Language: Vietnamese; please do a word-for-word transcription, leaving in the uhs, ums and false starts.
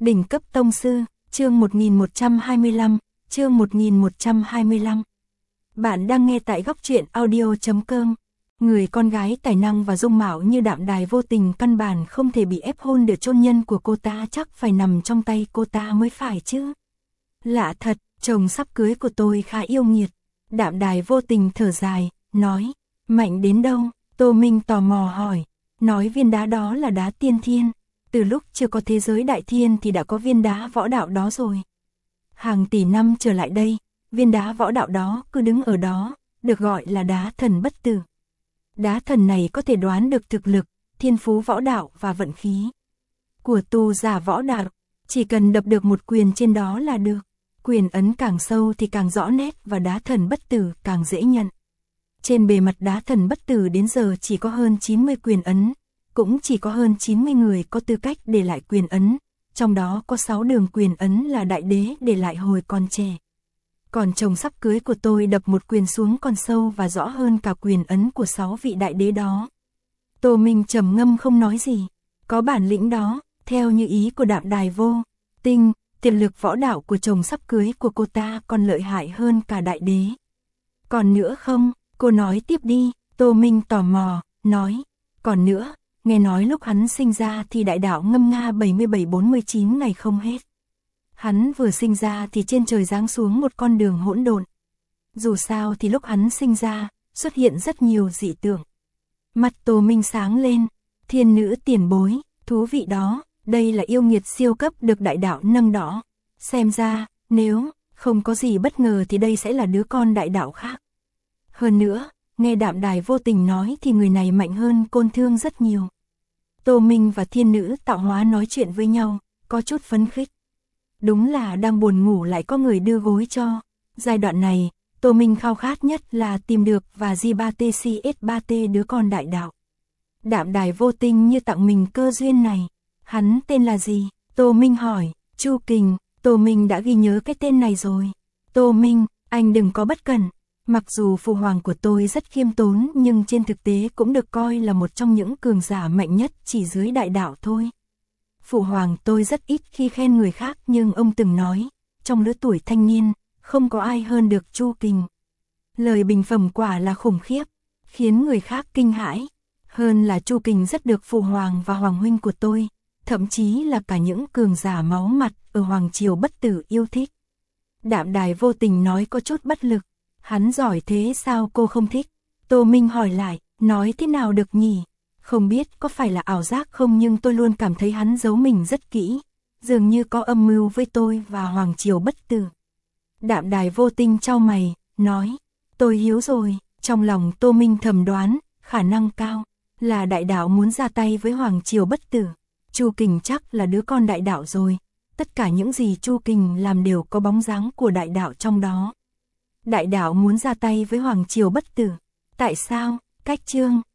Đỉnh cấp tông sư, chương một nghìn một trăm hai mươi lăm, chương một nghìn một trăm hai mươi lăm. Bạn đang nghe tại góc truyện audio chấm com. Người con gái tài năng và dung mạo như Đạm Đài Vô Tình căn bản không thể bị ép hôn được, chôn nhân của cô ta chắc phải nằm trong tay cô ta mới phải chứ. Lạ thật, chồng sắp cưới của tôi khá yêu nghiệt. Đạm Đài Vô Tình thở dài, nói, mạnh đến đâu? Tô Minh tò mò hỏi, nói viên đá đó là đá tiên thiên. Từ lúc chưa có thế giới đại thiên thì đã có viên đá võ đạo đó rồi. Hàng tỷ năm trở lại đây, viên đá võ đạo đó cứ đứng ở đó, được gọi là đá thần bất tử. Đá thần này có thể đoán được thực lực, thiên phú võ đạo và vận khí của tu giả võ đạo, chỉ cần đập được một quyền trên đó là được. Quyền ấn càng sâu thì càng rõ nét và đá thần bất tử càng dễ nhận. Trên bề mặt đá thần bất tử đến giờ chỉ có hơn chín mươi quyền ấn, cũng chỉ có hơn chín mươi người có tư cách để lại quyền ấn, trong đó có sáu đường quyền ấn là đại đế để lại hồi còn trẻ. Còn chồng sắp cưới của tôi đập một quyền xuống còn sâu và rõ hơn cả quyền ấn của sáu vị đại đế đó. Tô Minh trầm ngâm không nói gì, có bản lĩnh đó, theo như ý của Đạm Đài Vô Tình, tiềm lực võ đạo của chồng sắp cưới của cô ta còn lợi hại hơn cả đại đế. Còn nữa không? Cô nói tiếp đi. Tô Minh tò mò, nói, còn nữa, nghe nói lúc hắn sinh ra thì đại đạo ngâm nga bảy mươi bảy bốn mươi chín ngày không hết. Hắn vừa sinh ra thì trên trời giáng xuống một con đường hỗn độn. Dù sao thì lúc hắn sinh ra, xuất hiện rất nhiều dị tượng. Mặt Tô Minh sáng lên, thiên nữ tiền bối, thú vị đó, đây là yêu nghiệt siêu cấp được đại đạo nâng đỏ. Xem ra, nếu không có gì bất ngờ thì đây sẽ là đứa con đại đạo khác. Hơn nữa, nghe Đạm Đài Vô Tình nói thì người này mạnh hơn Côn Thương rất nhiều. Tô Minh và thiên nữ tạo hóa nói chuyện với nhau, có chút phấn khích. Đúng là đang buồn ngủ lại có người đưa gối cho. Giai đoạn này, Tô Minh khao khát nhất là tìm được và G ba T C S ba T đứa con đại đạo. Đạm Đài Vô Tình như tặng mình cơ duyên này. Hắn tên là gì? Tô Minh hỏi. Chu Kình. Tô Minh đã ghi nhớ cái tên này rồi. Tô Minh, anh đừng có bất cẩn. Mặc dù phụ hoàng của tôi rất khiêm tốn nhưng trên thực tế cũng được coi là một trong những cường giả mạnh nhất chỉ dưới đại đạo thôi. Phụ hoàng tôi rất ít khi khen người khác nhưng ông từng nói, trong lứa tuổi thanh niên, không có ai hơn được Chu Kình. Lời bình phẩm quả là khủng khiếp, khiến người khác kinh hãi. Hơn là Chu Kình rất được phụ hoàng và hoàng huynh của tôi, thậm chí là cả những cường giả máu mặt ở Hoàng Triều Bất Tử yêu thích. Đạm Đài Vô Tình nói có chút bất lực. Hắn giỏi thế sao cô không thích? Tô Minh hỏi lại, nói thế nào được nhỉ? Không biết có phải là ảo giác không nhưng tôi luôn cảm thấy hắn giấu mình rất kỹ, dường như có âm mưu với tôi và Hoàng Triều Bất Tử. Đạm Đài Vô Tình chau mày, nói, tôi hiếu rồi. Trong lòng Tô Minh thầm đoán, khả năng cao là đại đạo muốn ra tay với Hoàng Triều Bất Tử. Chu Kình chắc là đứa con đại đạo rồi, tất cả những gì Chu Kình làm đều có bóng dáng của đại đạo trong đó. Đại đạo muốn ra tay với Hoàng Triều Bất Tử. Tại sao? Cách chương,